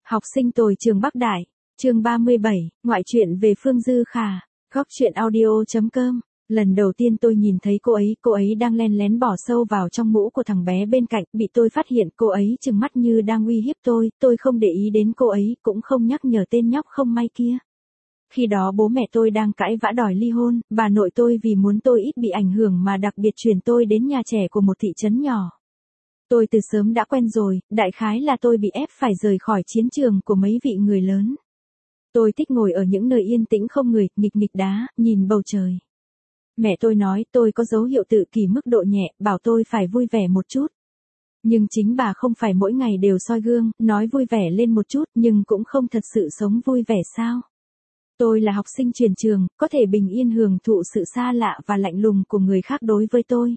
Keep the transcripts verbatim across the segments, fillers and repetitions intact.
Học sinh tồi trường Bắc Đại, chương ba mươi bảy, ngoại truyện về Phương Dư Khả, góc truyện audio chấm com. Lần đầu tiên tôi nhìn thấy cô ấy, cô ấy đang len lén bỏ sâu vào trong mũ của thằng bé bên cạnh, bị tôi phát hiện cô ấy trừng mắt như đang uy hiếp tôi, tôi không để ý đến cô ấy, cũng không nhắc nhở tên nhóc không may kia. Khi đó bố mẹ tôi đang cãi vã đòi ly hôn, bà nội tôi vì muốn tôi ít bị ảnh hưởng mà đặc biệt chuyển tôi đến nhà trẻ của một thị trấn nhỏ. Tôi từ sớm đã quen rồi, đại khái là tôi bị ép phải rời khỏi chiến trường của mấy vị người lớn. Tôi thích ngồi ở những nơi yên tĩnh không người, nghịch nghịch đá, nhìn bầu trời. Mẹ tôi nói tôi có dấu hiệu tự kỷ mức độ nhẹ, bảo tôi phải vui vẻ một chút. Nhưng chính bà không phải mỗi ngày đều soi gương, nói vui vẻ lên một chút nhưng cũng không thật sự sống vui vẻ sao. Tôi là học sinh chuyển trường, có thể bình yên hưởng thụ sự xa lạ và lạnh lùng của người khác đối với tôi.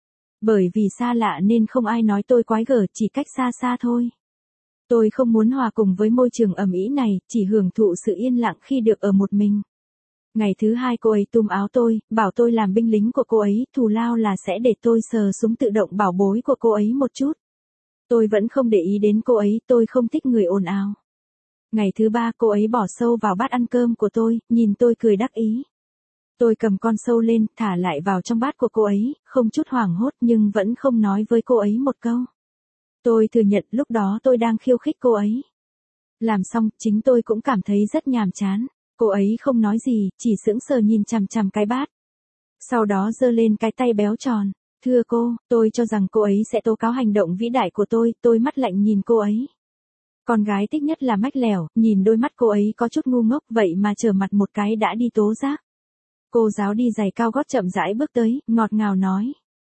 Bởi vì xa lạ nên không ai nói tôi quái gở, chỉ cách xa xa thôi. Tôi không muốn hòa cùng với môi trường ầm ĩ này, chỉ hưởng thụ sự yên lặng khi được ở một mình. Ngày thứ hai cô ấy túm áo tôi, bảo tôi làm binh lính của cô ấy, thù lao là sẽ để tôi sờ súng tự động bảo bối của cô ấy một chút. Tôi vẫn không để ý đến cô ấy, tôi không thích người ồn ào. Ngày thứ ba cô ấy bỏ sâu vào bát ăn cơm của tôi, nhìn tôi cười đắc ý. Tôi cầm con sâu lên, thả lại vào trong bát của cô ấy, không chút hoảng hốt nhưng vẫn không nói với cô ấy một câu. Tôi thừa nhận lúc đó tôi đang khiêu khích cô ấy. Làm xong, chính tôi cũng cảm thấy rất nhàm chán. Cô ấy không nói gì, chỉ sững sờ nhìn chằm chằm cái bát. Sau đó giơ lên cái tay béo tròn. Thưa cô, tôi cho rằng cô ấy sẽ tố cáo hành động vĩ đại của tôi, tôi mắt lạnh nhìn cô ấy. Con gái thích nhất là mách lẻo, nhìn đôi mắt cô ấy có chút ngu ngốc vậy mà trở mặt một cái đã đi tố giác. Cô giáo đi giày cao gót chậm rãi bước tới, ngọt ngào nói.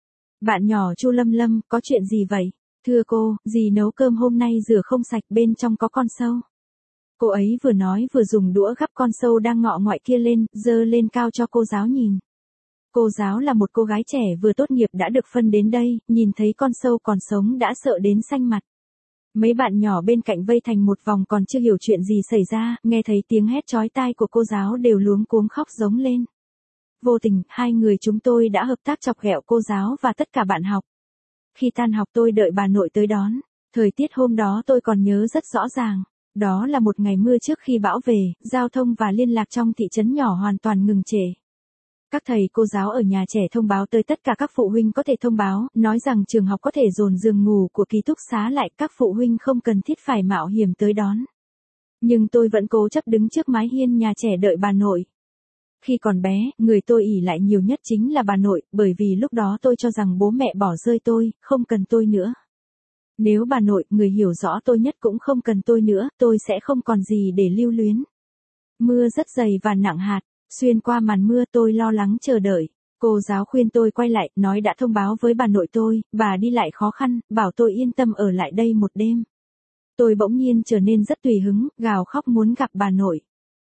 Bạn nhỏ Chu Lâm Lâm, có chuyện gì vậy? Thưa cô, dì nấu cơm hôm nay rửa không sạch, bên trong có con sâu. Cô ấy vừa nói vừa dùng đũa gắp con sâu đang ngọ ngoại kia lên, giơ lên cao cho cô giáo nhìn. Cô giáo là một cô gái trẻ vừa tốt nghiệp đã được phân đến đây, nhìn thấy con sâu còn sống đã sợ đến xanh mặt. Mấy bạn nhỏ bên cạnh vây thành một vòng còn chưa hiểu chuyện gì xảy ra, nghe thấy tiếng hét chói tai của cô giáo đều luống cuống khóc giống lên. Vô tình, hai người chúng tôi đã hợp tác chọc ghẹo cô giáo và tất cả bạn học. Khi tan học tôi đợi bà nội tới đón. Thời tiết hôm đó tôi còn nhớ rất rõ ràng. Đó là một ngày mưa trước khi bão về, giao thông và liên lạc trong thị trấn nhỏ hoàn toàn ngừng trệ. Các thầy cô giáo ở nhà trẻ thông báo tới tất cả các phụ huynh có thể thông báo, nói rằng trường học có thể dồn giường ngủ của ký túc xá lại, các phụ huynh không cần thiết phải mạo hiểm tới đón. Nhưng tôi vẫn cố chấp đứng trước mái hiên nhà trẻ đợi bà nội. Khi còn bé, người tôi ỷ lại nhiều nhất chính là bà nội, bởi vì lúc đó tôi cho rằng bố mẹ bỏ rơi tôi, không cần tôi nữa. Nếu bà nội, người hiểu rõ tôi nhất cũng không cần tôi nữa, tôi sẽ không còn gì để lưu luyến. Mưa rất dày và nặng hạt, xuyên qua màn mưa tôi lo lắng chờ đợi. Cô giáo khuyên tôi quay lại, nói đã thông báo với bà nội tôi, bà đi lại khó khăn, bảo tôi yên tâm ở lại đây một đêm. Tôi bỗng nhiên trở nên rất tùy hứng, gào khóc muốn gặp bà nội.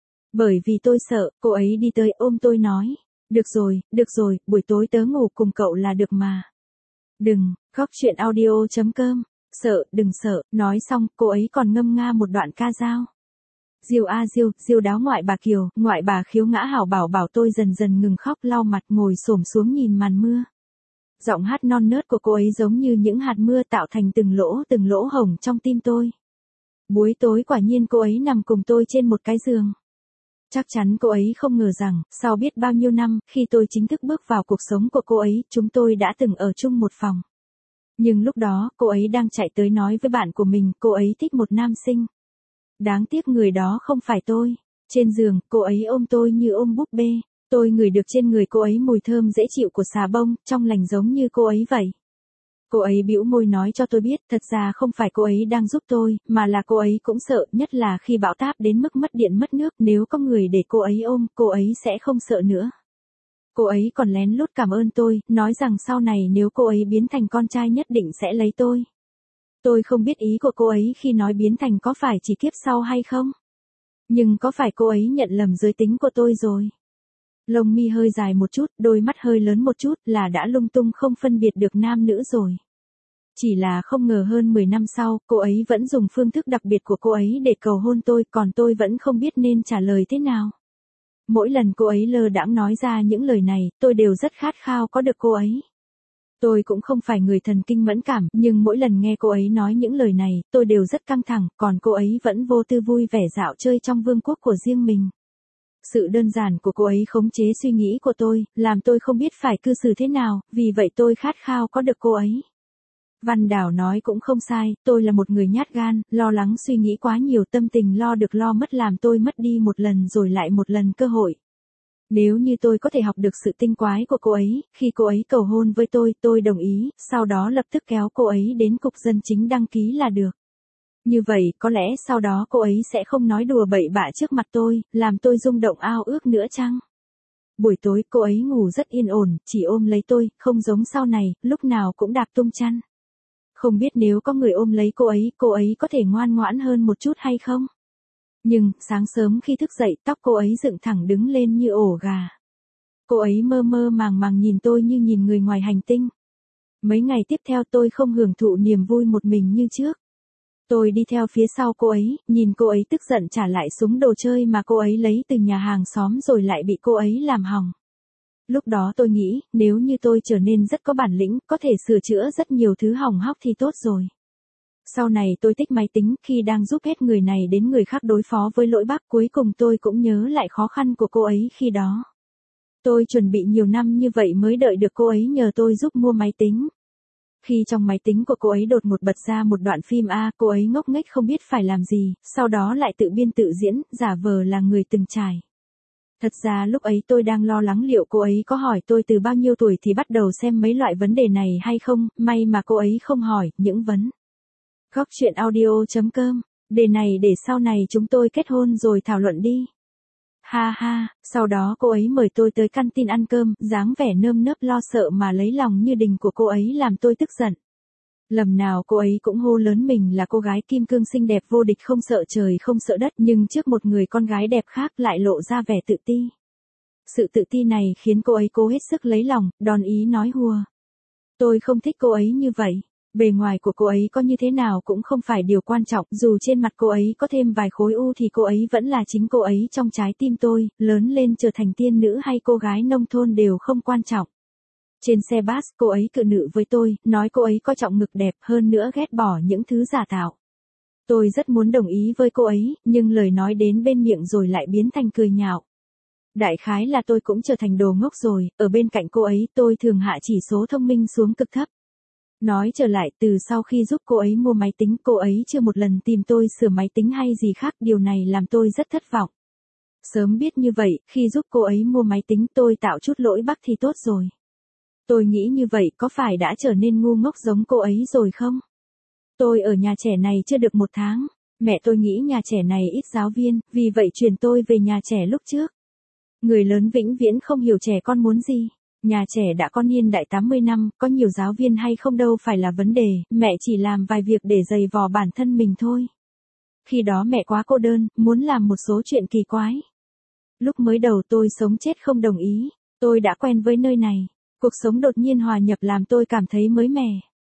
Bởi vì tôi sợ, cô ấy đi tới ôm tôi nói, được rồi, được rồi, buổi tối tớ ngủ cùng cậu là được mà. Đừng, góc truyện audio chấm com. Sợ, đừng sợ, nói xong, cô ấy còn ngâm nga một đoạn ca dao. Diêu a diêu, diêu đáo ngoại bà Kiều, ngoại bà khiếu ngã hảo bảo bảo tôi dần dần ngừng khóc lau mặt ngồi xổm xuống nhìn màn mưa. Giọng hát non nớt của cô ấy giống như những hạt mưa tạo thành từng lỗ từng lỗ hổng trong tim tôi. Buổi tối quả nhiên cô ấy nằm cùng tôi trên một cái giường. Chắc chắn cô ấy không ngờ rằng, sau biết bao nhiêu năm, khi tôi chính thức bước vào cuộc sống của cô ấy, chúng tôi đã từng ở chung một phòng. Nhưng lúc đó, cô ấy đang chạy tới nói với bạn của mình, cô ấy thích một nam sinh. Đáng tiếc người đó không phải tôi. Trên giường, cô ấy ôm tôi như ôm búp bê. Tôi ngửi được trên người cô ấy mùi thơm dễ chịu của xà bông, trong lành giống như cô ấy vậy. Cô ấy bĩu môi nói cho tôi biết, thật ra không phải cô ấy đang giúp tôi, mà là cô ấy cũng sợ, nhất là khi bão táp đến mức mất điện mất nước, nếu có người để cô ấy ôm, cô ấy sẽ không sợ nữa. Cô ấy còn lén lút cảm ơn tôi, nói rằng sau này nếu cô ấy biến thành con trai nhất định sẽ lấy tôi. Tôi không biết ý của cô ấy khi nói biến thành có phải chỉ kiếp sau hay không. Nhưng có phải cô ấy nhận lầm giới tính của tôi rồi. Lông mi hơi dài một chút, đôi mắt hơi lớn một chút là đã lung tung không phân biệt được nam nữ rồi. Chỉ là không ngờ hơn mười năm sau, cô ấy vẫn dùng phương thức đặc biệt của cô ấy để cầu hôn tôi, còn tôi vẫn không biết nên trả lời thế nào. Mỗi lần cô ấy lơ đãng nói ra những lời này, tôi đều rất khát khao có được cô ấy. Tôi cũng không phải người thần kinh mẫn cảm, nhưng mỗi lần nghe cô ấy nói những lời này, tôi đều rất căng thẳng, còn cô ấy vẫn vô tư vui vẻ dạo chơi trong vương quốc của riêng mình. Sự đơn giản của cô ấy khống chế suy nghĩ của tôi, làm tôi không biết phải cư xử thế nào, vì vậy tôi khát khao có được cô ấy. Văn Đảo nói cũng không sai, tôi là một người nhát gan, lo lắng suy nghĩ quá nhiều, tâm tình lo được lo mất làm tôi mất đi một lần rồi lại một lần cơ hội. Nếu như tôi có thể học được sự tinh quái của cô ấy, khi cô ấy cầu hôn với tôi, tôi đồng ý, sau đó lập tức kéo cô ấy đến cục dân chính đăng ký là được. Như vậy, có lẽ sau đó cô ấy sẽ không nói đùa bậy bạ trước mặt tôi, làm tôi rung động ao ước nữa chăng? Buổi tối cô ấy ngủ rất yên ổn, chỉ ôm lấy tôi, không giống sau này, lúc nào cũng đạp tung chăn. Không biết nếu có người ôm lấy cô ấy, cô ấy có thể ngoan ngoãn hơn một chút hay không? Nhưng, sáng sớm khi thức dậy, tóc cô ấy dựng thẳng đứng lên như ổ gà. Cô ấy mơ mơ màng màng nhìn tôi như nhìn người ngoài hành tinh. Mấy ngày tiếp theo tôi không hưởng thụ niềm vui một mình như trước. Tôi đi theo phía sau cô ấy, nhìn cô ấy tức giận trả lại súng đồ chơi mà cô ấy lấy từ nhà hàng xóm rồi lại bị cô ấy làm hỏng. Lúc đó tôi nghĩ, nếu như tôi trở nên rất có bản lĩnh, có thể sửa chữa rất nhiều thứ hỏng hóc thì tốt rồi. Sau này tôi tích máy tính, khi đang giúp hết người này đến người khác đối phó với lỗi bác, cuối cùng tôi cũng nhớ lại khó khăn của cô ấy khi đó. Tôi chuẩn bị nhiều năm như vậy mới đợi được cô ấy nhờ tôi giúp mua máy tính. Khi trong máy tính của cô ấy đột ngột bật ra một đoạn phim A, cô ấy ngốc nghếch không biết phải làm gì, sau đó lại tự biên tự diễn, giả vờ là người từng trải. Thật ra lúc ấy tôi đang lo lắng liệu cô ấy có hỏi tôi từ bao nhiêu tuổi thì bắt đầu xem mấy loại vấn đề này hay không, may mà cô ấy không hỏi, những vấn. Góc chuyện audio chấm com, đề này để sau này chúng tôi kết hôn rồi thảo luận đi. Ha ha, sau đó cô ấy mời tôi tới căn tin ăn cơm, dáng vẻ nơm nớp lo sợ mà lấy lòng như đình của cô ấy làm tôi tức giận. Lầm nào cô ấy cũng hô lớn mình là cô gái kim cương xinh đẹp vô địch không sợ trời không sợ đất, nhưng trước một người con gái đẹp khác lại lộ ra vẻ tự ti. Sự tự ti này khiến cô ấy cố hết sức lấy lòng, đòn ý nói hùa. Tôi không thích cô ấy như vậy. Bề ngoài của cô ấy có như thế nào cũng không phải điều quan trọng, dù trên mặt cô ấy có thêm vài khối u thì cô ấy vẫn là chính cô ấy trong trái tim tôi, lớn lên trở thành tiên nữ hay cô gái nông thôn đều không quan trọng. Trên xe bus, cô ấy cự nữ với tôi, nói cô ấy coi trọng ngực đẹp hơn nữa ghét bỏ những thứ giả tạo. Tôi rất muốn đồng ý với cô ấy, nhưng lời nói đến bên miệng rồi lại biến thành cười nhạo. Đại khái là tôi cũng trở thành đồ ngốc rồi, ở bên cạnh cô ấy tôi thường hạ chỉ số thông minh xuống cực thấp. Nói trở lại, từ sau khi giúp cô ấy mua máy tính, cô ấy chưa một lần tìm tôi sửa máy tính hay gì khác, điều này làm tôi rất thất vọng. Sớm biết như vậy, khi giúp cô ấy mua máy tính tôi tạo chút lỗi bắc thì tốt rồi. Tôi nghĩ như vậy có phải đã trở nên ngu ngốc giống cô ấy rồi không? Tôi ở nhà trẻ này chưa được một tháng, mẹ tôi nghĩ nhà trẻ này ít giáo viên, vì vậy chuyển tôi về nhà trẻ lúc trước. Người lớn vĩnh viễn không hiểu trẻ con muốn gì. Nhà trẻ đã có niên đại tám mươi năm, có nhiều giáo viên hay không đâu phải là vấn đề, mẹ chỉ làm vài việc để giày vò bản thân mình thôi. Khi đó mẹ quá cô đơn, muốn làm một số chuyện kỳ quái. Lúc mới đầu tôi sống chết không đồng ý, tôi đã quen với nơi này. Cuộc sống đột nhiên hòa nhập làm tôi cảm thấy mới mẻ.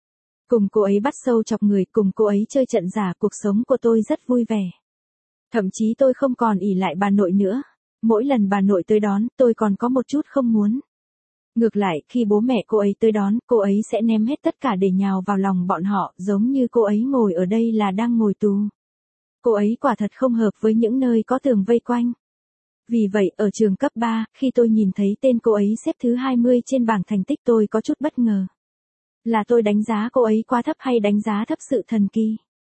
Cùng cô ấy bắt sâu chọc người, cùng cô ấy chơi trận giả, cuộc sống của tôi rất vui vẻ. Thậm chí tôi không còn ỷ lại bà nội nữa. Mỗi lần bà nội tới đón, tôi còn có một chút không muốn. Ngược lại, khi bố mẹ cô ấy tới đón, cô ấy sẽ ném hết tất cả để nhào vào lòng bọn họ, giống như cô ấy ngồi ở đây là đang ngồi tù. Cô ấy quả thật không hợp với những nơi có tường vây quanh. Vì vậy, ở trường cấp ba, khi tôi nhìn thấy tên cô ấy xếp thứ hai mươi trên bảng thành tích tôi có chút bất ngờ. Là tôi đánh giá cô ấy quá thấp hay đánh giá thấp sự thần kỳ?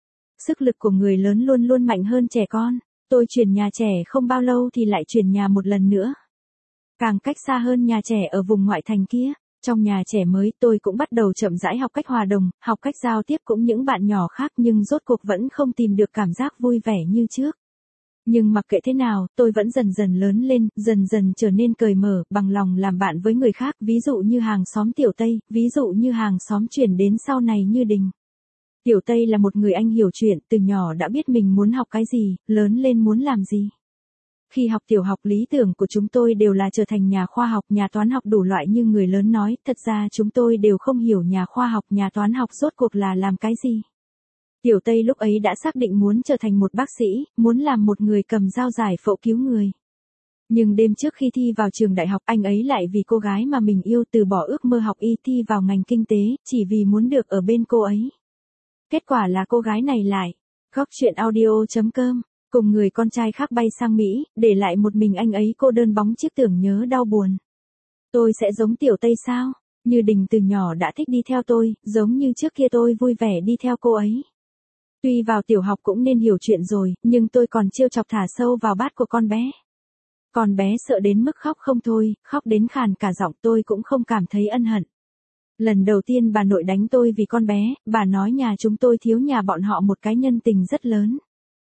Sức lực của người lớn luôn luôn mạnh hơn trẻ con. Tôi chuyển nhà trẻ không bao lâu thì lại chuyển nhà một lần nữa. Càng cách xa hơn nhà trẻ ở vùng ngoại thành kia. Trong nhà trẻ mới tôi cũng bắt đầu chậm rãi học cách hòa đồng, học cách giao tiếp cũng những bạn nhỏ khác nhưng rốt cuộc vẫn không tìm được cảm giác vui vẻ như trước. Nhưng mặc kệ thế nào, tôi vẫn dần dần lớn lên, dần dần trở nên cởi mở, bằng lòng làm bạn với người khác, ví dụ như hàng xóm Tiểu Tây, ví dụ như hàng xóm chuyển đến sau này như Đình. Tiểu Tây là một người anh hiểu chuyện, từ nhỏ đã biết mình muốn học cái gì, lớn lên muốn làm gì. Khi học tiểu học lý tưởng của chúng tôi đều là trở thành nhà khoa học, nhà toán học đủ loại như người lớn nói, thật ra chúng tôi đều không hiểu nhà khoa học, nhà toán học rốt cuộc là làm cái gì. Tiểu Tây lúc ấy đã xác định muốn trở thành một bác sĩ, muốn làm một người cầm dao giải phẫu cứu người. Nhưng đêm trước khi thi vào trường đại học anh ấy lại vì cô gái mà mình yêu từ bỏ ước mơ học y thi vào ngành kinh tế, chỉ vì muốn được ở bên cô ấy. Kết quả là cô gái này lại, góc chuyện audio chấm com, cùng người con trai khác bay sang Mỹ, để lại một mình anh ấy cô đơn bóng chiếc tưởng nhớ đau buồn. Tôi sẽ giống Tiểu Tây sao? Như Đình từ nhỏ đã thích đi theo tôi, giống như trước kia tôi vui vẻ đi theo cô ấy. Tuy vào tiểu học cũng nên hiểu chuyện rồi, nhưng tôi còn trêu chọc thả sâu vào bát của con bé. Con bé sợ đến mức khóc không thôi, khóc đến khàn cả giọng, tôi cũng không cảm thấy ân hận. Lần đầu tiên bà nội đánh tôi vì con bé, bà nói nhà chúng tôi thiếu nhà bọn họ một cái nhân tình rất lớn.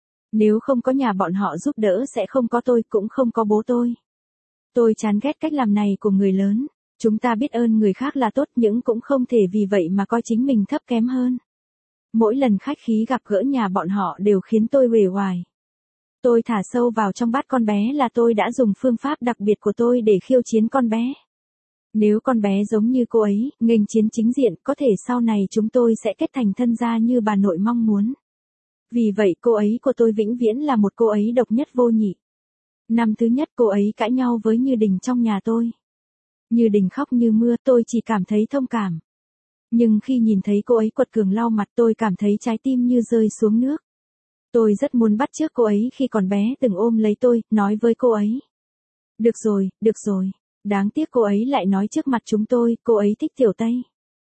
Nếu không có nhà bọn họ giúp đỡ sẽ không có tôi, cũng không có bố tôi. Tôi chán ghét cách làm này của người lớn. Chúng ta biết ơn người khác là tốt nhưng cũng không thể vì vậy mà coi chính mình thấp kém hơn. Mỗi lần khách khí gặp gỡ nhà bọn họ đều khiến tôi uể oải. Tôi thả sâu vào trong bát con bé là tôi đã dùng phương pháp đặc biệt của tôi để khiêu chiến con bé. Nếu con bé giống như cô ấy, nghênh chiến chính diện, có thể sau này chúng tôi sẽ kết thành thân gia như bà nội mong muốn. Vì vậy cô ấy của tôi vĩnh viễn là một cô ấy độc nhất vô nhị. Năm thứ nhất cô ấy cãi nhau với Như Đình trong nhà tôi. Như Đình khóc như mưa, tôi chỉ cảm thấy thông cảm. Nhưng khi nhìn thấy cô ấy quật cường lau mặt tôi cảm thấy trái tim như rơi xuống nước. Tôi rất muốn bắt chước cô ấy khi còn bé từng ôm lấy tôi, nói với cô ấy. Được rồi, được rồi. Đáng tiếc cô ấy lại nói trước mặt chúng tôi, cô ấy thích Tiểu Tây.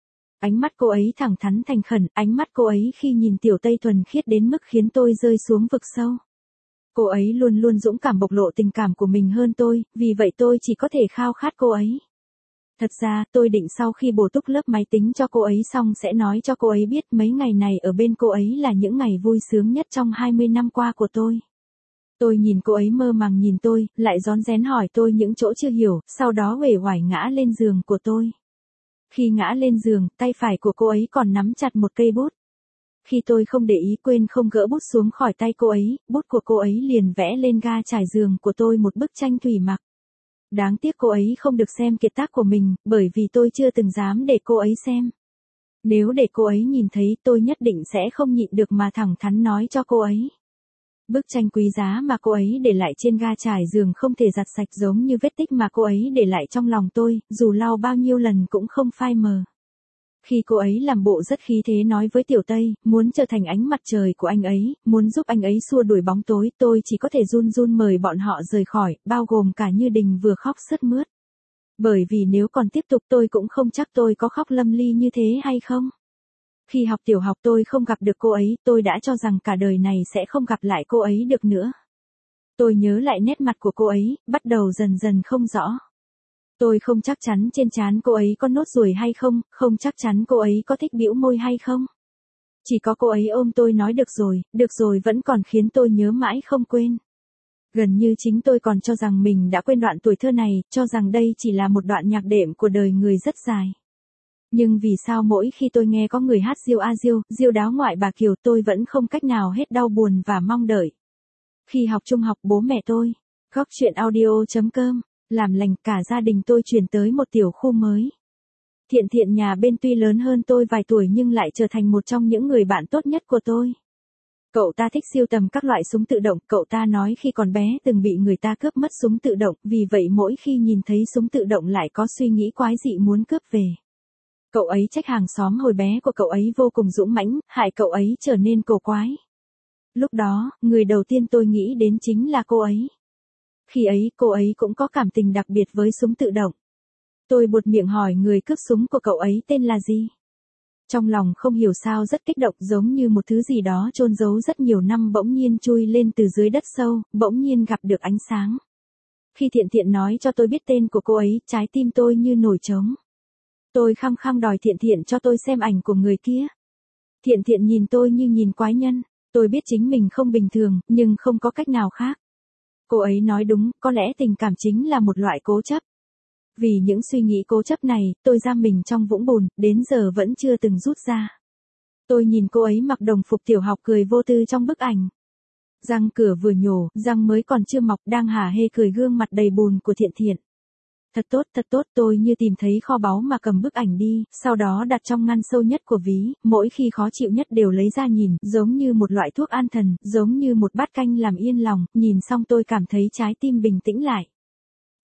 Ánh mắt cô ấy thẳng thắn thành khẩn, ánh mắt cô ấy khi nhìn Tiểu Tây thuần khiết đến mức khiến tôi rơi xuống vực sâu. Cô ấy luôn luôn dũng cảm bộc lộ tình cảm của mình hơn tôi, vì vậy tôi chỉ có thể khao khát cô ấy. Thật ra, tôi định sau khi bổ túc lớp máy tính cho cô ấy xong sẽ nói cho cô ấy biết mấy ngày này ở bên cô ấy là những ngày vui sướng nhất trong hai mươi năm qua của tôi. Tôi nhìn cô ấy mơ màng nhìn tôi, lại rón rén hỏi tôi những chỗ chưa hiểu, sau đó uể oải ngã lên giường của tôi. Khi ngã lên giường, tay phải của cô ấy còn nắm chặt một cây bút. Khi tôi không để ý quên không gỡ bút xuống khỏi tay cô ấy, bút của cô ấy liền vẽ lên ga trải giường của tôi một bức tranh thủy mặc. Đáng tiếc cô ấy không được xem kiệt tác của mình, bởi vì tôi chưa từng dám để cô ấy xem. Nếu để cô ấy nhìn thấy tôi nhất định sẽ không nhịn được mà thẳng thắn nói cho cô ấy. Bức tranh quý giá mà cô ấy để lại trên ga trải giường không thể giặt sạch giống như vết tích mà cô ấy để lại trong lòng tôi, dù lau bao nhiêu lần cũng không phai mờ. Khi cô ấy làm bộ rất khí thế nói với Tiểu Tây, muốn trở thành ánh mặt trời của anh ấy, muốn giúp anh ấy xua đuổi bóng tối, tôi chỉ có thể run run mời bọn họ rời khỏi, bao gồm cả Như Đình vừa khóc sướt mướt. Bởi vì nếu còn tiếp tục tôi cũng không chắc tôi có khóc lâm ly như thế hay không. Khi học tiểu học tôi không gặp được cô ấy, tôi đã cho rằng cả đời này sẽ không gặp lại cô ấy được nữa. Tôi nhớ lại nét mặt của cô ấy, bắt đầu dần dần không rõ. Tôi không chắc chắn trên trán cô ấy có nốt ruồi hay không, không chắc chắn cô ấy có thích bĩu môi hay không. Chỉ có cô ấy ôm tôi nói được rồi, được rồi vẫn còn khiến tôi nhớ mãi không quên. Gần như chính tôi còn cho rằng mình đã quên đoạn tuổi thơ này, cho rằng đây chỉ là một đoạn nhạc đệm của đời người rất dài. Nhưng vì sao mỗi khi tôi nghe có người hát Diêu a Diêu, Diêu đáo ngoại bà Kiều tôi vẫn không cách nào hết đau buồn và mong đợi. Khi học trung học bố mẹ tôi, góc chuyện audio chấm com, làm lành cả gia đình tôi chuyển tới một tiểu khu mới. Thiện Thiện nhà bên tuy lớn hơn tôi vài tuổi nhưng lại trở thành một trong những người bạn tốt nhất của tôi. Cậu ta thích sưu tầm các loại súng tự động, cậu ta nói khi còn bé từng bị người ta cướp mất súng tự động, vì vậy mỗi khi nhìn thấy súng tự động lại có suy nghĩ quái dị muốn cướp về. Cậu ấy trách hàng xóm hồi bé của cậu ấy vô cùng dũng mãnh, hại cậu ấy trở nên cổ quái. Lúc đó, người đầu tiên tôi nghĩ đến chính là cô ấy. Khi ấy, cô ấy cũng có cảm tình đặc biệt với súng tự động. Tôi buột miệng hỏi người cướp súng của cậu ấy tên là gì. Trong lòng không hiểu sao rất kích động giống như một thứ gì đó chôn giấu rất nhiều năm bỗng nhiên chui lên từ dưới đất sâu, bỗng nhiên gặp được ánh sáng. Khi Thiện Thiện nói cho tôi biết tên của cô ấy, trái tim tôi như nổi trống. Tôi khăng khăng đòi Thiện Thiện cho tôi xem ảnh của người kia. Thiện Thiện nhìn tôi như nhìn quái nhân, tôi biết chính mình không bình thường, nhưng không có cách nào khác. Cô ấy nói đúng, có lẽ tình cảm chính là một loại cố chấp. Vì những suy nghĩ cố chấp này, tôi giam mình trong vũng bùn, đến giờ vẫn chưa từng rút ra. Tôi nhìn cô ấy mặc đồng phục tiểu học cười vô tư trong bức ảnh. Răng cửa vừa nhổ, răng mới còn chưa mọc đang hả hê cười gương mặt đầy bùn của Thiện Thiện. Thật tốt, thật tốt, tôi như tìm thấy kho báu mà cầm bức ảnh đi, sau đó đặt trong ngăn sâu nhất của ví, mỗi khi khó chịu nhất đều lấy ra nhìn, giống như một loại thuốc an thần, giống như một bát canh làm yên lòng, nhìn xong tôi cảm thấy trái tim bình tĩnh lại.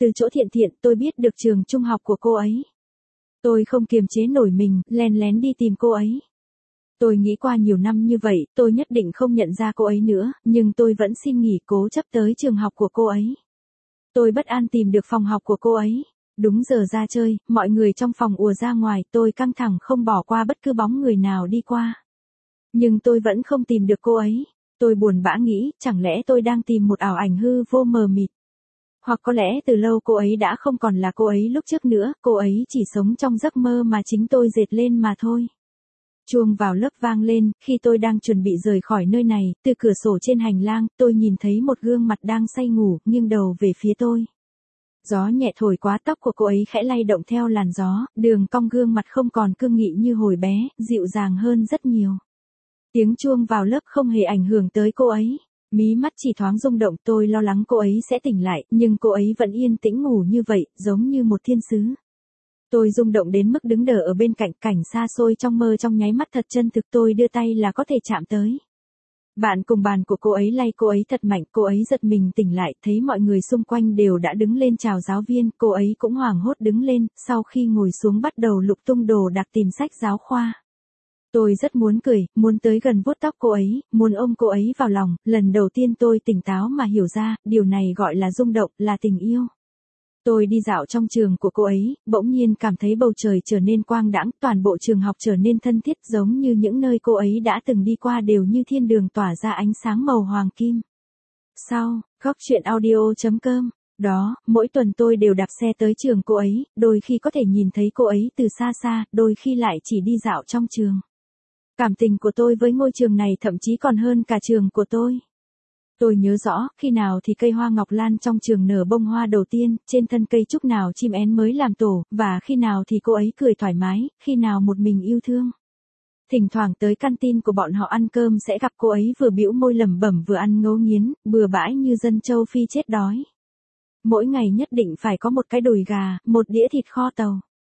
Từ chỗ Thiện Thiện tôi biết được trường trung học của cô ấy. Tôi không kiềm chế nổi mình, len lén đi tìm cô ấy. Tôi nghĩ qua nhiều năm như vậy, tôi nhất định không nhận ra cô ấy nữa, nhưng tôi vẫn xin nghỉ cố chấp tới trường học của cô ấy. Tôi bất an tìm được phòng học của cô ấy. Đúng giờ ra chơi, mọi người trong phòng ùa ra ngoài, tôi căng thẳng không bỏ qua bất cứ bóng người nào đi qua. Nhưng tôi vẫn không tìm được cô ấy. Tôi buồn bã nghĩ, chẳng lẽ tôi đang tìm một ảo ảnh hư vô mờ mịt. Hoặc có lẽ từ lâu cô ấy đã không còn là cô ấy lúc trước nữa, cô ấy chỉ sống trong giấc mơ mà chính tôi dệt lên mà thôi. Chuông vào lớp vang lên, khi tôi đang chuẩn bị rời khỏi nơi này, từ cửa sổ trên hành lang, tôi nhìn thấy một gương mặt đang say ngủ, nghiêng đầu về phía tôi. Gió nhẹ thổi qua tóc của cô ấy khẽ lay động theo làn gió, đường cong gương mặt không còn cương nghị như hồi bé, dịu dàng hơn rất nhiều. Tiếng chuông vào lớp không hề ảnh hưởng tới cô ấy. Mí mắt chỉ thoáng rung động, tôi lo lắng cô ấy sẽ tỉnh lại, nhưng cô ấy vẫn yên tĩnh ngủ như vậy, giống như một thiên sứ. Tôi rung động đến mức đứng đờ ở bên cạnh, cảnh xa xôi trong mơ trong nháy mắt thật chân thực, tôi đưa tay là có thể chạm tới. Bạn cùng bàn của cô ấy lay cô ấy thật mạnh, cô ấy giật mình tỉnh lại, thấy mọi người xung quanh đều đã đứng lên chào giáo viên, cô ấy cũng hoảng hốt đứng lên, sau khi ngồi xuống bắt đầu lục tung đồ đạc tìm sách giáo khoa. Tôi rất muốn cười, muốn tới gần vuốt tóc cô ấy, muốn ôm cô ấy vào lòng, lần đầu tiên tôi tỉnh táo mà hiểu ra, điều này gọi là rung động, là tình yêu. Tôi đi dạo trong trường của cô ấy, bỗng nhiên cảm thấy bầu trời trở nên quang đãng, toàn bộ trường học trở nên thân thiết, giống như những nơi cô ấy đã từng đi qua đều như thiên đường tỏa ra ánh sáng màu hoàng kim. Sau, góc truyện audio chấm com. Đó, mỗi tuần tôi đều đạp xe tới trường cô ấy, đôi khi có thể nhìn thấy cô ấy từ xa xa, đôi khi lại chỉ đi dạo trong trường. Cảm tình của tôi với ngôi trường này thậm chí còn hơn cả trường của tôi. Tôi nhớ rõ, khi nào thì cây hoa ngọc lan trong trường nở bông hoa đầu tiên, trên thân cây trúc nào chim én mới làm tổ, và khi nào thì cô ấy cười thoải mái, khi nào một mình yêu thương. Thỉnh thoảng tới canteen của bọn họ ăn cơm sẽ gặp cô ấy vừa bĩu môi lẩm bẩm vừa ăn ngấu nghiến, bừa bãi như dân châu Phi chết đói. Mỗi ngày nhất định phải có một cái đùi gà, một đĩa thịt kho tàu.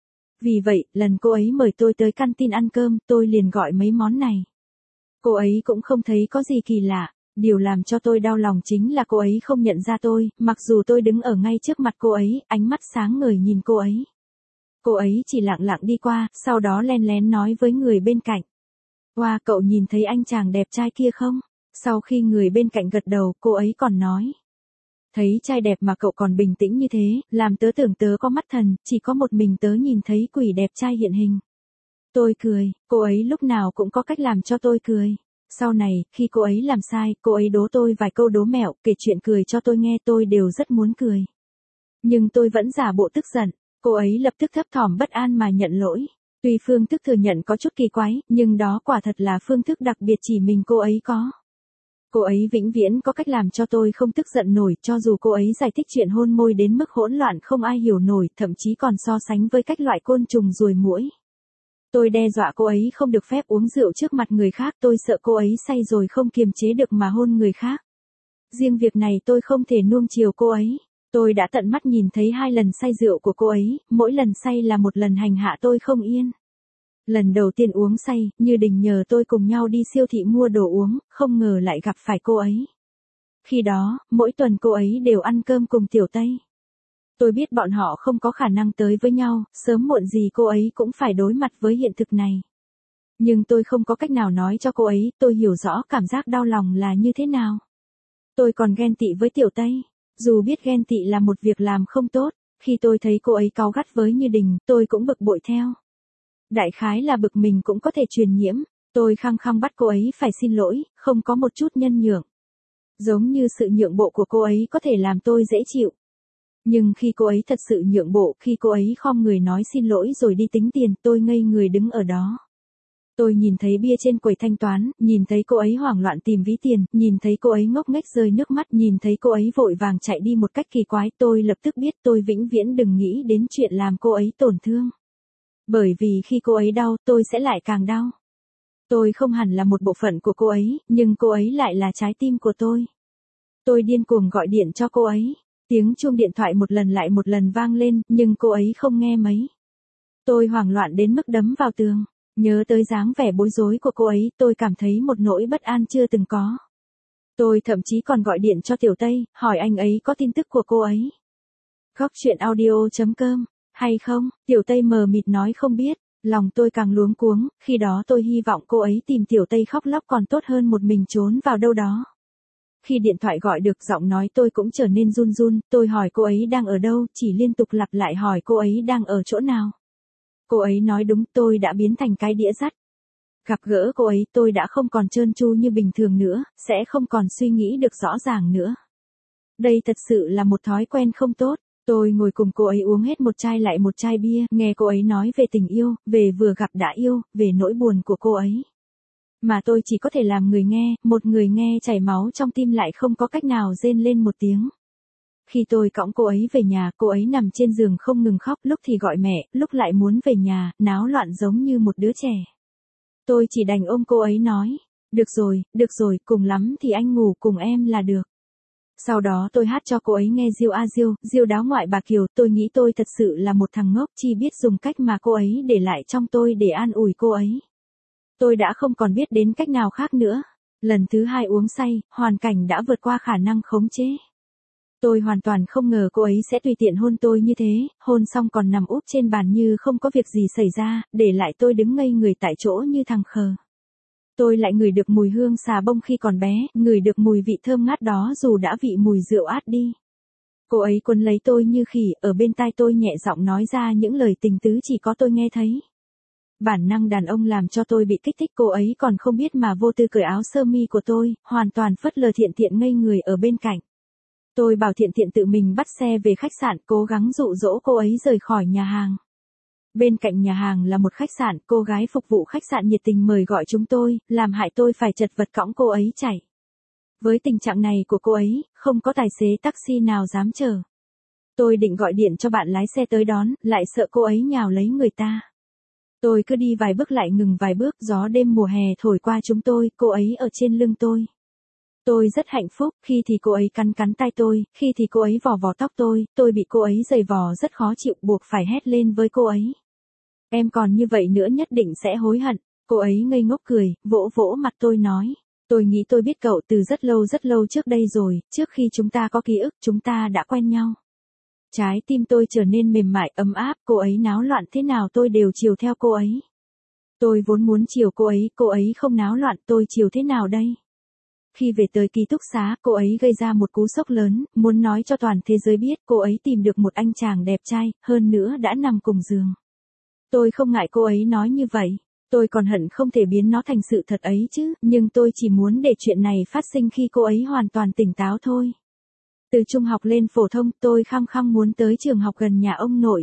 Vì vậy, lần cô ấy mời tôi tới canteen ăn cơm, tôi liền gọi mấy món này. Cô ấy cũng không thấy có gì kỳ lạ. Điều làm cho tôi đau lòng chính là cô ấy không nhận ra tôi, mặc dù tôi đứng ở ngay trước mặt cô ấy, ánh mắt sáng ngời nhìn cô ấy. Cô ấy chỉ lặng lặng đi qua, sau đó len lén nói với người bên cạnh. Wow, cậu nhìn thấy anh chàng đẹp trai kia không? Sau khi người bên cạnh gật đầu, cô ấy còn nói. Thấy trai đẹp mà cậu còn bình tĩnh như thế, làm tớ tưởng tớ có mắt thần, chỉ có một mình tớ nhìn thấy quỷ đẹp trai hiện hình. Tôi cười, cô ấy lúc nào cũng có cách làm cho tôi cười. Sau này, khi cô ấy làm sai, cô ấy đố tôi vài câu đố mẹo, kể chuyện cười cho tôi nghe, tôi đều rất muốn cười. Nhưng tôi vẫn giả bộ tức giận, cô ấy lập tức thấp thỏm bất an mà nhận lỗi. Tuy phương thức thừa nhận có chút kỳ quái, nhưng đó quả thật là phương thức đặc biệt chỉ mình cô ấy có. Cô ấy vĩnh viễn có cách làm cho tôi không tức giận nổi, cho dù cô ấy giải thích chuyện hôn môi đến mức hỗn loạn không ai hiểu nổi, thậm chí còn so sánh với cách loại côn trùng ruồi muỗi. Tôi đe dọa cô ấy không được phép uống rượu trước mặt người khác, tôi sợ cô ấy say rồi không kiềm chế được mà hôn người khác. Riêng việc này tôi không thể nuông chiều cô ấy. Tôi đã tận mắt nhìn thấy hai lần say rượu của cô ấy, mỗi lần say là một lần hành hạ tôi không yên. Lần đầu tiên uống say, Như Đình nhờ tôi cùng nhau đi siêu thị mua đồ uống, không ngờ lại gặp phải cô ấy. Khi đó, mỗi tuần cô ấy đều ăn cơm cùng Tiểu Tây. Tôi biết bọn họ không có khả năng tới với nhau, sớm muộn gì cô ấy cũng phải đối mặt với hiện thực này. Nhưng tôi không có cách nào nói cho cô ấy, tôi hiểu rõ cảm giác đau lòng là như thế nào. Tôi còn ghen tị với Tiểu Tây. Dù biết ghen tị là một việc làm không tốt, khi tôi thấy cô ấy cáu gắt với Như Đình, tôi cũng bực bội theo. Đại khái là bực mình cũng có thể truyền nhiễm, tôi khăng khăng bắt cô ấy phải xin lỗi, không có một chút nhân nhượng. Giống như sự nhượng bộ của cô ấy có thể làm tôi dễ chịu. Nhưng khi cô ấy thật sự nhượng bộ, khi cô ấy khom người nói xin lỗi rồi đi tính tiền, tôi ngây người đứng ở đó. Tôi nhìn thấy bia trên quầy thanh toán, nhìn thấy cô ấy hoảng loạn tìm ví tiền, nhìn thấy cô ấy ngốc nghếch rơi nước mắt, nhìn thấy cô ấy vội vàng chạy đi một cách kỳ quái, tôi lập tức biết tôi vĩnh viễn đừng nghĩ đến chuyện làm cô ấy tổn thương. Bởi vì khi cô ấy đau, tôi sẽ lại càng đau. Tôi không hẳn là một bộ phận của cô ấy, nhưng cô ấy lại là trái tim của tôi. Tôi điên cuồng gọi điện cho cô ấy. Tiếng chuông điện thoại một lần lại một lần vang lên, nhưng cô ấy không nghe mấy. Tôi hoảng loạn đến mức đấm vào tường. Nhớ tới dáng vẻ bối rối của cô ấy, tôi cảm thấy một nỗi bất an chưa từng có. Tôi thậm chí còn gọi điện cho Tiểu Tây, hỏi anh ấy có tin tức của cô ấy. Góc chuyện audio chấm com, hay không, Tiểu Tây mờ mịt nói không biết, lòng tôi càng luống cuống, khi đó tôi hy vọng cô ấy tìm Tiểu Tây khóc lóc còn tốt hơn một mình trốn vào đâu đó. Khi điện thoại gọi được giọng nói tôi cũng trở nên run run, tôi hỏi cô ấy đang ở đâu, chỉ liên tục lặp lại hỏi cô ấy đang ở chỗ nào. Cô ấy nói đúng, tôi đã biến thành cái đĩa dắt. Gặp gỡ cô ấy tôi đã không còn trơn tru như bình thường nữa, sẽ không còn suy nghĩ được rõ ràng nữa. Đây thật sự là một thói quen không tốt. Tôi ngồi cùng cô ấy uống hết một chai lại một chai bia, nghe cô ấy nói về tình yêu, về vừa gặp đã yêu, về nỗi buồn của cô ấy. Mà tôi chỉ có thể làm người nghe, một người nghe chảy máu trong tim lại không có cách nào rên lên một tiếng. Khi tôi cõng cô ấy về nhà, cô ấy nằm trên giường không ngừng khóc, lúc thì gọi mẹ, lúc lại muốn về nhà, náo loạn giống như một đứa trẻ. Tôi chỉ đành ôm cô ấy nói, được rồi, được rồi, cùng lắm thì anh ngủ cùng em là được. Sau đó tôi hát cho cô ấy nghe Diêu a Diêu, Diêu đáo ngoại bà Kiều, tôi nghĩ tôi thật sự là một thằng ngốc, chỉ biết dùng cách mà cô ấy để lại trong tôi để an ủi cô ấy. Tôi đã không còn biết đến cách nào khác nữa. Lần thứ hai uống say, hoàn cảnh đã vượt qua khả năng khống chế. Tôi hoàn toàn không ngờ cô ấy sẽ tùy tiện hôn tôi như thế, hôn xong còn nằm úp trên bàn như không có việc gì xảy ra, để lại tôi đứng ngây người tại chỗ như thằng khờ. Tôi lại ngửi được mùi hương xà bông khi còn bé, ngửi được mùi vị thơm ngát đó dù đã vị mùi rượu át đi. Cô ấy quấn lấy tôi như khỉ, ở bên tai tôi nhẹ giọng nói ra những lời tình tứ chỉ có tôi nghe thấy. Bản năng đàn ông làm cho tôi bị kích thích, cô ấy còn không biết mà vô tư cởi áo sơ mi của tôi, hoàn toàn phớt lờ Thiện Thiện ngây người ở bên cạnh. Tôi bảo Thiện Thiện tự mình bắt xe về khách sạn, cố gắng dụ dỗ cô ấy rời khỏi nhà hàng. Bên cạnh nhà hàng là một khách sạn, cô gái phục vụ khách sạn nhiệt tình mời gọi chúng tôi, làm hại tôi phải chật vật cõng cô ấy chạy. Với tình trạng này của cô ấy, không có tài xế taxi nào dám chờ. Tôi định gọi điện cho bạn lái xe tới đón, lại sợ cô ấy nhào lấy người ta. Tôi cứ đi vài bước lại ngừng vài bước, gió đêm mùa hè thổi qua chúng tôi, cô ấy ở trên lưng tôi. Tôi rất hạnh phúc, khi thì cô ấy cắn cắn tay tôi, khi thì cô ấy vò vò tóc tôi, tôi bị cô ấy giày vò rất khó chịu, buộc phải hét lên với cô ấy. Em còn như vậy nữa nhất định sẽ hối hận. Cô ấy ngây ngốc cười, vỗ vỗ mặt tôi nói. Tôi nghĩ tôi biết cậu từ rất lâu rất lâu trước đây rồi, trước khi chúng ta có ký ức, chúng ta đã quen nhau. Trái tim tôi trở nên mềm mại, ấm áp, cô ấy náo loạn thế nào tôi đều chiều theo cô ấy. Tôi vốn muốn chiều cô ấy, cô ấy không náo loạn, tôi chiều thế nào đây? Khi về tới ký túc xá, cô ấy gây ra một cú sốc lớn, muốn nói cho toàn thế giới biết cô ấy tìm được một anh chàng đẹp trai, hơn nữa đã nằm cùng giường. Tôi không ngại cô ấy nói như vậy, tôi còn hận không thể biến nó thành sự thật ấy chứ, nhưng tôi chỉ muốn để chuyện này phát sinh khi cô ấy hoàn toàn tỉnh táo thôi. Từ trung học lên phổ thông, tôi khăng khăng muốn tới trường học gần nhà ông nội.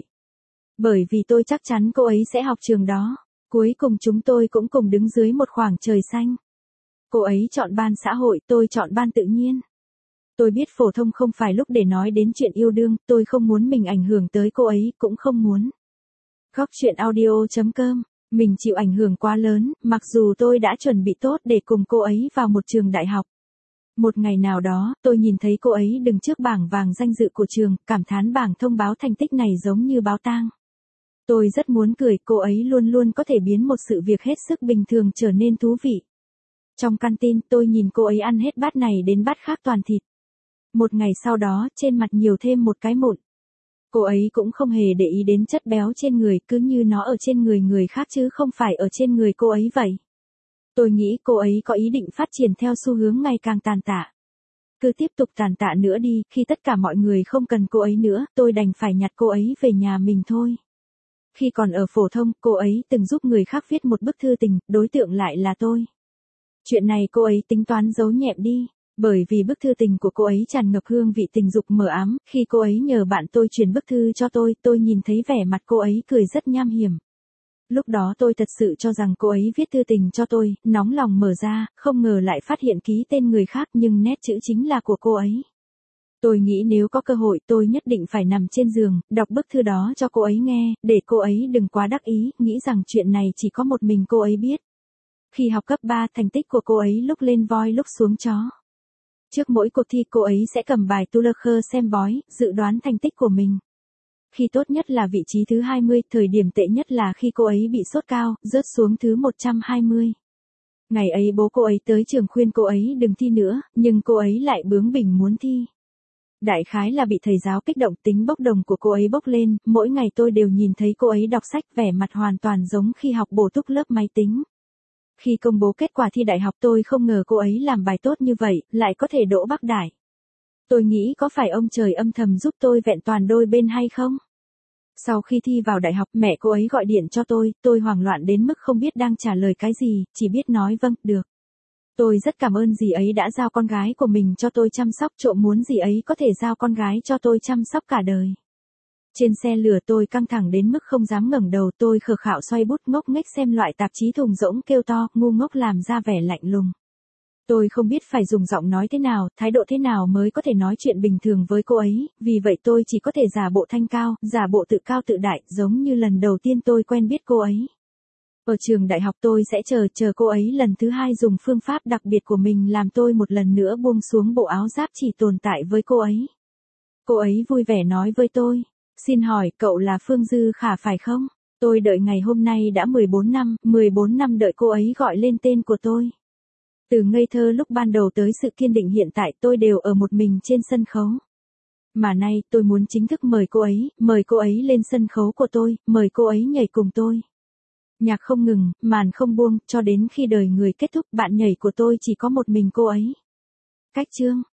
Bởi vì tôi chắc chắn cô ấy sẽ học trường đó. Cuối cùng chúng tôi cũng cùng đứng dưới một khoảng trời xanh. Cô ấy chọn ban xã hội, tôi chọn ban tự nhiên. Tôi biết phổ thông không phải lúc để nói đến chuyện yêu đương, tôi không muốn mình ảnh hưởng tới cô ấy, cũng không muốn. Góc chuyện audio chấm com, mình chịu ảnh hưởng quá lớn, mặc dù tôi đã chuẩn bị tốt để cùng cô ấy vào một trường đại học. Một ngày nào đó, tôi nhìn thấy cô ấy đứng trước bảng vàng danh dự của trường, cảm thán bảng thông báo thành tích này giống như báo tang. Tôi rất muốn cười, cô ấy luôn luôn có thể biến một sự việc hết sức bình thường trở nên thú vị. Trong canteen, tôi nhìn cô ấy ăn hết bát này đến bát khác toàn thịt. Một ngày sau đó, trên mặt nhiều thêm một cái mụn. Cô ấy cũng không hề để ý đến chất béo trên người, cứ như nó ở trên người người khác chứ không phải ở trên người cô ấy vậy. Tôi nghĩ cô ấy có ý định phát triển theo xu hướng ngày càng tàn tạ. Cứ tiếp tục tàn tạ nữa đi, khi tất cả mọi người không cần cô ấy nữa, tôi đành phải nhặt cô ấy về nhà mình thôi. Khi còn ở phổ thông, cô ấy từng giúp người khác viết một bức thư tình, đối tượng lại là tôi. Chuyện này cô ấy tính toán giấu nhẹm đi, bởi vì bức thư tình của cô ấy tràn ngập hương vị tình dục mờ ám, khi cô ấy nhờ bạn tôi truyền bức thư cho tôi, tôi nhìn thấy vẻ mặt cô ấy cười rất nham hiểm. Lúc đó tôi thật sự cho rằng cô ấy viết thư tình cho tôi, nóng lòng mở ra, không ngờ lại phát hiện ký tên người khác nhưng nét chữ chính là của cô ấy. Tôi nghĩ nếu có cơ hội tôi nhất định phải nằm trên giường, đọc bức thư đó cho cô ấy nghe, để cô ấy đừng quá đắc ý, nghĩ rằng chuyện này chỉ có một mình cô ấy biết. Khi học cấp ba, thành tích của cô ấy lúc lên voi lúc xuống chó. Trước mỗi cuộc thi cô ấy sẽ cầm bài tu lơ khơ xem bói, dự đoán thành tích của mình. Khi tốt nhất là vị trí thứ hai mươi, thời điểm tệ nhất là khi cô ấy bị sốt cao, rớt xuống thứ một trăm hai mươi. Ngày ấy bố cô ấy tới trường khuyên cô ấy đừng thi nữa, nhưng cô ấy lại bướng bỉnh muốn thi. Đại khái là bị thầy giáo kích động, tính bốc đồng của cô ấy bốc lên, mỗi ngày tôi đều nhìn thấy cô ấy đọc sách, vẻ mặt hoàn toàn giống khi học bổ túc lớp máy tính. Khi công bố kết quả thi đại học tôi không ngờ cô ấy làm bài tốt như vậy, lại có thể đỗ Bắc Đại. Tôi nghĩ có phải ông trời âm thầm giúp tôi vẹn toàn đôi bên hay không? Sau khi thi vào đại học, mẹ cô ấy gọi điện cho tôi, tôi hoảng loạn đến mức không biết đang trả lời cái gì, chỉ biết nói vâng, được. Tôi rất cảm ơn dì ấy đã giao con gái của mình cho tôi chăm sóc, trộm muốn dì ấy có thể giao con gái cho tôi chăm sóc cả đời. Trên xe lửa tôi căng thẳng đến mức không dám ngẩng đầu, tôi khờ khạo xoay bút ngốc nghếch xem loại tạp chí thùng rỗng kêu to, ngu ngốc làm ra vẻ lạnh lùng. Tôi không biết phải dùng giọng nói thế nào, thái độ thế nào mới có thể nói chuyện bình thường với cô ấy, vì vậy tôi chỉ có thể giả bộ thanh cao, giả bộ tự cao tự đại, giống như lần đầu tiên tôi quen biết cô ấy. Ở trường đại học tôi sẽ chờ, chờ cô ấy lần thứ hai dùng phương pháp đặc biệt của mình làm tôi một lần nữa buông xuống bộ áo giáp chỉ tồn tại với cô ấy. Cô ấy vui vẻ nói với tôi, xin hỏi cậu là Phương Dư Khả phải không? Tôi đợi ngày hôm nay đã mười bốn năm, mười bốn năm đợi cô ấy gọi lên tên của tôi. Từ ngây thơ lúc ban đầu tới sự kiên định hiện tại tôi đều ở một mình trên sân khấu. Mà nay tôi muốn chính thức mời cô ấy, mời cô ấy lên sân khấu của tôi, mời cô ấy nhảy cùng tôi. Nhạc không ngừng, màn không buông, cho đến khi đời người kết thúc, bạn nhảy của tôi chỉ có một mình cô ấy. Cách chương